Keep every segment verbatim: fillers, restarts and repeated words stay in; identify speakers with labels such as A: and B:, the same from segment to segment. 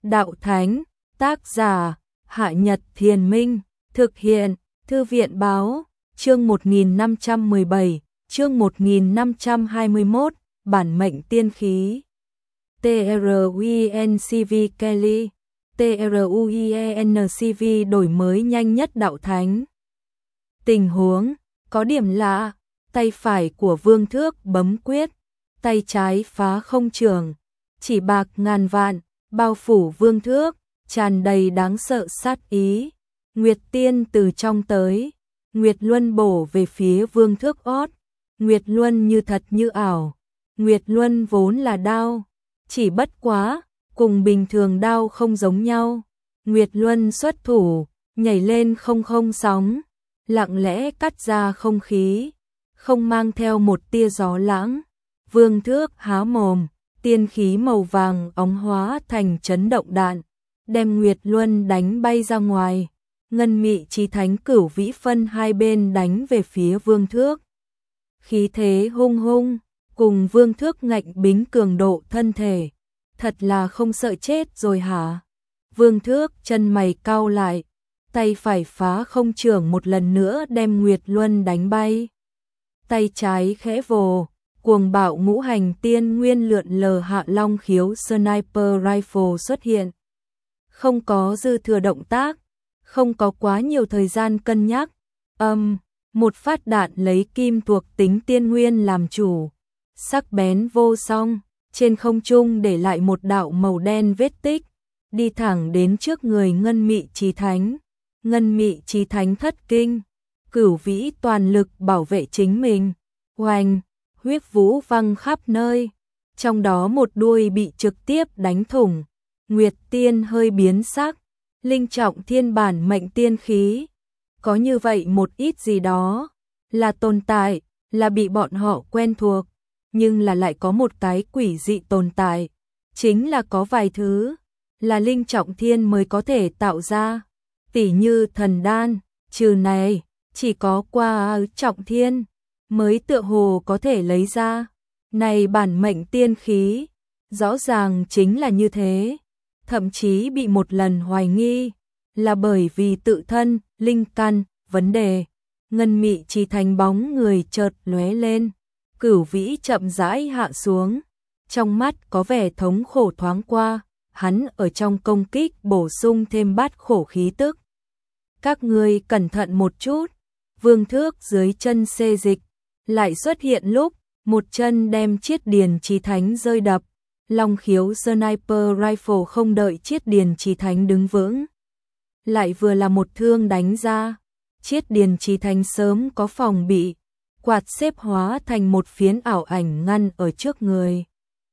A: Đạo Thánh, tác giả, Hạ Nhật Thiền Minh, thực hiện, Thư viện Báo, chương một nghìn năm trăm mười bảy, chương một nghìn năm trăm hai mươi mốt, bản mệnh tiên khí. tê rờ u en xê vê Kelly, tê rờ u en xê vê đổi mới nhanh nhất Đạo Thánh. Tình huống, có điểm lạ, tay phải của Vương Thước bấm quyết, tay trái phá không trường, chỉ bạc ngàn vạn, bao phủ Vương Thước, tràn đầy đáng sợ sát ý. Nguyệt Tiên từ trong tới, Nguyệt Luân bổ về phía Vương Thước ót, Nguyệt Luân như thật như ảo, Nguyệt Luân vốn là đao, chỉ bất quá, cùng bình thường đao không giống nhau. Nguyệt Luân xuất thủ, nhảy lên không không sóng, lặng lẽ cắt ra không khí, không mang theo một tia gió lãng. Vương Thước há mồm, tiên khí màu vàng óng hóa thành chấn động đạn, đem Nguyệt Luân đánh bay ra ngoài. Ngân Mị Chí Thánh Cửu Vĩ phân hai bên đánh về phía Vương Thước. Khí thế hung hung, cùng Vương Thước ngạnh bính cường độ thân thể, thật là không sợ chết rồi hả? Vương Thước chân mày cau lại, tay phải phá không trường một lần nữa đem Nguyệt Luân đánh bay. Tay trái khẽ vồ, cuồng bạo ngũ hành tiên nguyên lượn lờ Hạ Long khiếu sniper rifle xuất hiện. Không có dư thừa động tác, không có quá nhiều thời gian cân nhắc. Âm, um, một phát đạn lấy kim thuộc tính tiên nguyên làm chủ, sắc bén vô song, trên không trung để lại một đạo màu đen vết tích, đi thẳng đến trước người Ngân Mị Chí Thánh. Ngân Mị Chí Thánh thất kinh, Cửu Vĩ toàn lực bảo vệ chính mình. Oanh, huyết vũ văng khắp nơi, trong đó một đuôi bị trực tiếp đánh thủng. Nguyệt Tiên hơi biến sắc, linh trọng thiên bản mệnh tiên khí, có như vậy một ít gì đó, là tồn tại, là bị bọn họ quen thuộc, nhưng là lại có một cái quỷ dị tồn tại, chính là có vài thứ, là linh trọng thiên mới có thể tạo ra, tỉ như thần đan, trừ này, chỉ có qua trọng thiên, mới tựa hồ có thể lấy ra. Này bản mệnh tiên khí, rõ ràng chính là như thế, thậm chí bị một lần hoài nghi, là bởi vì tự thân, linh căn, vấn đề. Ngân Mị Chí Thánh bóng người chợt lóe lên, Cửu Vĩ chậm rãi hạ xuống, trong mắt có vẻ thống khổ thoáng qua, hắn ở trong công kích bổ sung thêm bát khổ khí tức. Các ngươi cẩn thận một chút. Vương Thước dưới chân xê dịch, lại xuất hiện lúc, một chân đem Chiết Điền Chí Thánh rơi đập. Long khiếu sniper rifle không đợi Chiết Điền Chí Thánh đứng vững, lại vừa là một thương đánh ra. Chiết Điền Chí Thánh sớm có phòng bị, quạt xếp hóa thành một phiến ảo ảnh ngăn ở trước người.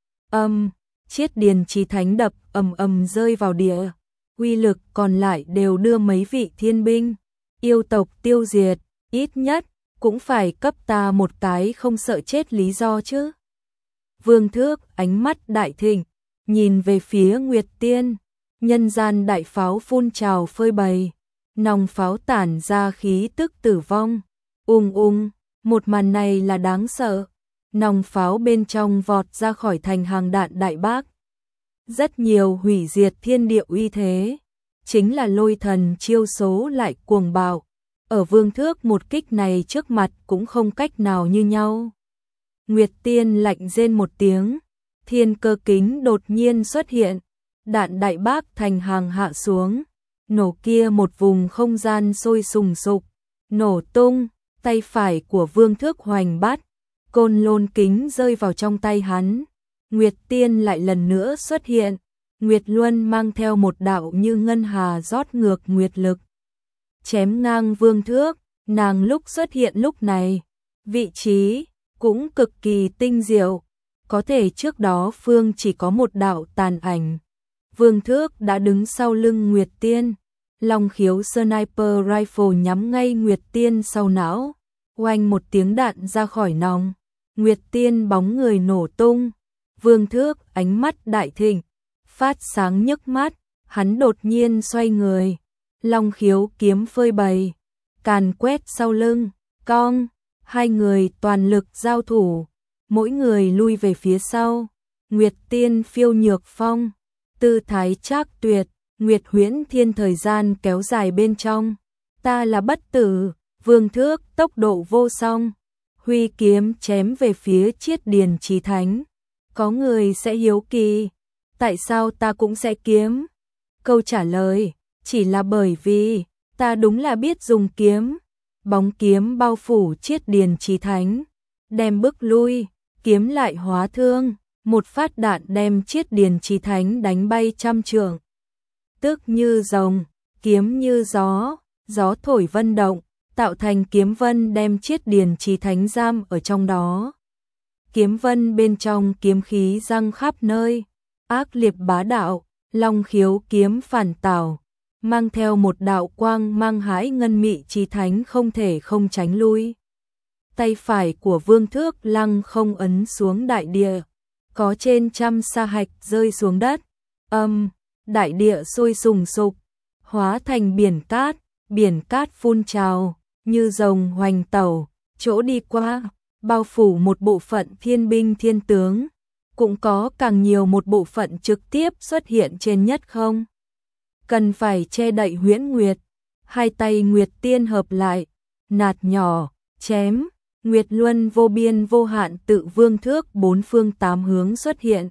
A: Âm, Chiết Điền Chí Thánh đập ầm ầm rơi vào địa, uy lực còn lại đều đưa mấy vị thiên binh, yêu tộc tiêu diệt, ít nhất cũng phải cấp ta một cái không sợ chết lý do chứ. Vương Thước ánh mắt đại thịnh, nhìn về phía Nguyệt Tiên, nhân gian đại pháo phun trào phơi bày, nòng pháo tản ra khí tức tử vong. Ung ung, một màn này là đáng sợ, nòng pháo bên trong vọt ra khỏi thành hàng đạn đại bác. Rất nhiều hủy diệt thiên địa uy thế, chính là lôi thần chiêu số lại cuồng bạo, ở Vương Thước một kích này trước mặt cũng không cách nào như nhau. Nguyệt Tiên lạnh rên một tiếng, thiên cơ kính đột nhiên xuất hiện, đạn đại bác thành hàng hạ xuống, nổ kia một vùng không gian sôi sùng sục, nổ tung, tay phải của Vương Thước hoành bắt, côn lôn kính rơi vào trong tay hắn. Nguyệt Tiên lại lần nữa xuất hiện, Nguyệt Luân mang theo một đạo như ngân hà rót ngược nguyệt lực, chém ngang Vương Thước. Nàng lúc xuất hiện lúc này, vị trí cũng cực kỳ tinh diệu, có thể trước đó phương chỉ có một đạo tàn ảnh. Vương Thước đã đứng sau lưng Nguyệt Tiên, long khiếu sniper rifle nhắm ngay Nguyệt Tiên sau não, oanh một tiếng đạn ra khỏi nòng, Nguyệt Tiên bóng người nổ tung. Vương Thước ánh mắt đại thịnh, phát sáng nhức mắt, hắn đột nhiên xoay người, long khiếu kiếm phơi bày, càn quét sau lưng, cong, hai người toàn lực giao thủ, mỗi người lui về phía sau. Nguyệt Tiên phiêu nhược phong, tư thái trác tuyệt, Nguyệt Huyễn Thiên thời gian kéo dài bên trong. Ta là bất tử, Vương Thước tốc độ vô song, huy kiếm chém về phía Chiết Điền Chí Thánh. Có người sẽ hiếu kỳ, tại sao ta cũng sẽ kiếm? Câu trả lời, chỉ là bởi vì ta đúng là biết dùng kiếm. Bóng kiếm bao phủ Chiết Điền Chí Thánh, đem bước lui, kiếm lại hóa thương, một phát đạn đem Chiết Điền Chí Thánh đánh bay trăm trượng. Tức như rồng, kiếm như gió, gió thổi vân động, tạo thành kiếm vân đem Chiết Điền Chí Thánh giam ở trong đó. Kiếm vân bên trong kiếm khí răng khắp nơi, ác liệt bá đạo, long khiếu kiếm phản tảo, mang theo một đạo quang mang hãi ngân Mị Chí Thánh không thể không tránh lui. Tay phải của Vương Thước lăng không ấn xuống đại địa, có trên trăm sa hạch rơi xuống đất, âm, đại địa sôi sùng sục, hóa thành biển cát, biển cát phun trào, như rồng hoành tẩu, chỗ đi qua, bao phủ một bộ phận thiên binh thiên tướng, cũng có càng nhiều một bộ phận trực tiếp xuất hiện trên nhất không. Cần phải che đậy Huyễn Nguyệt, hai tay Nguyệt Tiên hợp lại, nạt nhỏ, chém, Nguyệt Luân vô biên vô hạn tự Vương Thước bốn phương tám hướng xuất hiện.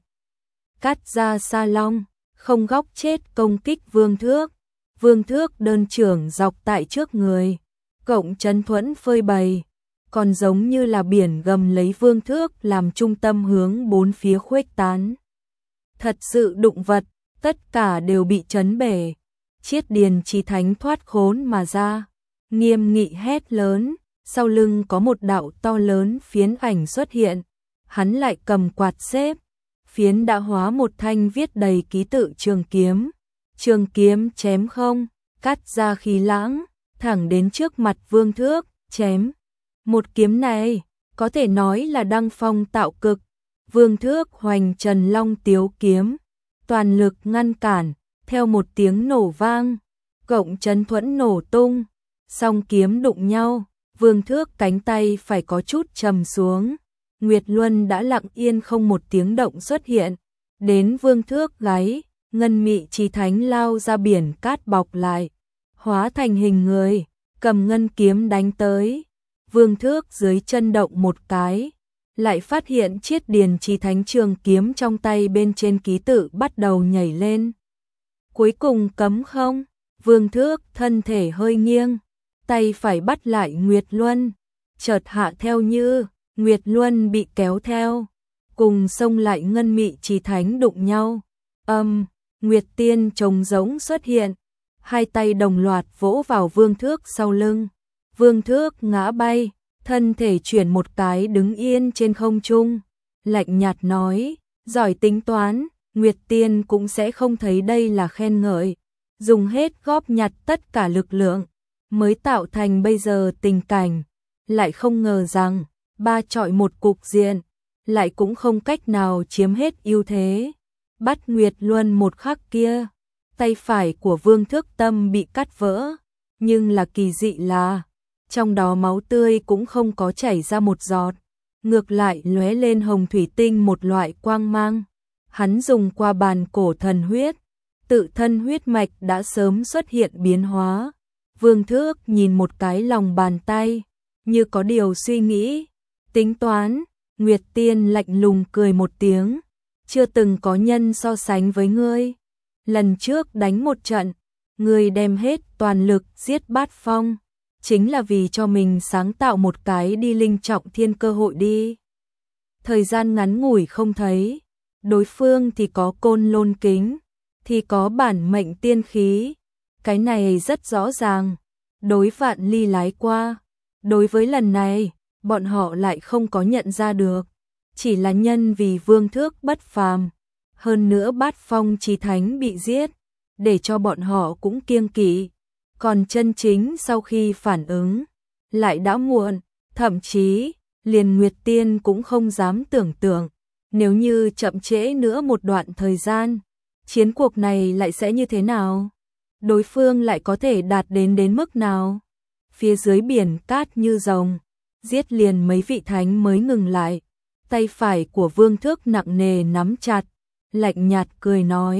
A: Cắt ra sa long, không góc chết công kích Vương Thước. Vương Thước đơn trưởng dọc tại trước người, cộng chấn thuẫn phơi bày, còn giống như là biển gầm lấy Vương Thước làm trung tâm hướng bốn phía khuếch tán. Thật sự đụng vật, tất cả đều bị chấn bể. Chiết Điền Chí Thánh thoát khốn mà ra, nghiêm nghị hét lớn, sau lưng có một đạo to lớn phiến ảnh xuất hiện, hắn lại cầm quạt xếp, phiến đã hóa một thanh viết đầy ký tự trường kiếm, trường kiếm chém không, cắt ra khí lãng, thẳng đến trước mặt Vương Thước, chém. Một kiếm này, có thể nói là đăng phong tạo cực, Vương Thước hoành trần long tiếu kiếm, toàn lực ngăn cản, theo một tiếng nổ vang, cộng chấn thuẫn nổ tung, song kiếm đụng nhau, Vương Thước cánh tay phải có chút trầm xuống, Nguyệt Luân đã lặng yên không một tiếng động xuất hiện, đến Vương Thước gáy, ngân Mị Chí Thánh lao ra biển cát bọc lại, hóa thành hình người, cầm ngân kiếm đánh tới. Vương Thước dưới chân động một cái, lại phát hiện Chiết Điền Chí Thánh trường kiếm trong tay bên trên ký tự bắt đầu nhảy lên. Cuối cùng cấm không, Vương Thước thân thể hơi nghiêng, tay phải bắt lại Nguyệt Luân, chợt hạ theo như, Nguyệt Luân bị kéo theo, cùng xông lại ngân Mị Chí Thánh đụng nhau. Âm, Nguyệt Tiên trống rỗng xuất hiện, hai tay đồng loạt vỗ vào Vương Thước sau lưng. Vương Thước ngã bay, thân thể chuyển một cái đứng yên trên không trung, lạnh nhạt nói, giỏi tính toán, Nguyệt Tiên cũng sẽ không thấy đây là khen ngợi, dùng hết góp nhặt tất cả lực lượng, mới tạo thành bây giờ tình cảnh, lại không ngờ rằng, ba chọi một cục diện, lại cũng không cách nào chiếm hết ưu thế. Bắt Nguyệt Luân một khắc kia, tay phải của Vương Thước tâm bị cắt vỡ, nhưng là kỳ dị là, trong đó máu tươi cũng không có chảy ra một giọt, ngược lại lóe lên hồng thủy tinh một loại quang mang. Hắn dùng qua bàn cổ thần huyết, tự thân huyết mạch đã sớm xuất hiện biến hóa. Vương Thước nhìn một cái lòng bàn tay, như có điều suy nghĩ, tính toán, Nguyệt Tiên lạnh lùng cười một tiếng, chưa từng có nhân so sánh với ngươi. Lần trước đánh một trận, ngươi đem hết toàn lực giết Bát Phong, chính là vì cho mình sáng tạo một cái đi linh trọng thiên cơ hội đi. Thời gian ngắn ngủi không thấy, đối phương thì có côn lôn kính, thì có bản mệnh tiên khí, cái này rất rõ ràng, đối Vạn Ly lái qua, đối với lần này, bọn họ lại không có nhận ra được, chỉ là nhân vì Vương Thước bất phàm, hơn nữa Bát Phong Chí Thánh bị giết, để cho bọn họ cũng kiêng kỵ, còn chân chính sau khi phản ứng, lại đã muộn, thậm chí, liền Nguyệt Tiên cũng không dám tưởng tượng, nếu như chậm trễ nữa một đoạn thời gian, chiến cuộc này lại sẽ như thế nào? Đối phương lại có thể đạt đến đến mức nào? Phía dưới biển cát như rồng, giết liền mấy vị thánh mới ngừng lại, tay phải của Vương Thước nặng nề nắm chặt, lạnh nhạt cười nói,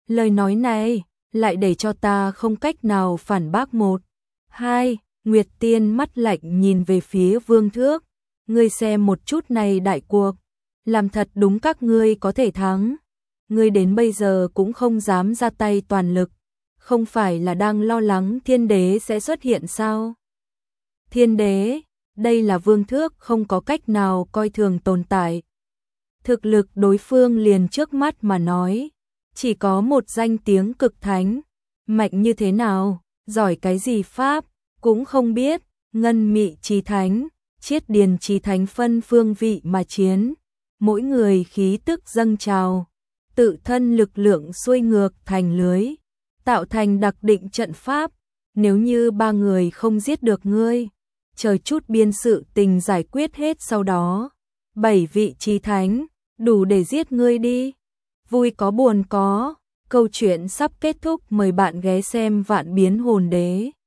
A: Lời nói này lại để cho ta không cách nào phản bác. Một, hai, Nguyệt Tiên mắt lạnh nhìn về phía Vương Thước. Ngươi xem một chút này đại cuộc, làm thật đúng các ngươi có thể thắng. Ngươi đến bây giờ cũng không dám ra tay toàn lực, không phải là đang lo lắng Thiên Đế sẽ xuất hiện sao? Thiên Đế, đây là Vương Thước không có cách nào coi thường tồn tại. Thực lực đối phương liền trước mắt mà nói, chỉ có một danh tiếng cực thánh, mạnh như thế nào, giỏi cái gì pháp, cũng không biết. Ngân Mị Chí Thánh, Chiết Điền Chí Thánh phân phương vị mà chiến, mỗi người khí tức dâng trào, tự thân lực lượng xuôi ngược thành lưới, tạo thành đặc định trận pháp. Nếu như ba người không giết được ngươi, chờ chút biên sự tình giải quyết hết sau đó, bảy vị Chí Thánh đủ để giết ngươi đi. Vui có buồn có, câu chuyện sắp kết thúc, mời bạn ghé xem Vạn Biến Hồn Đế.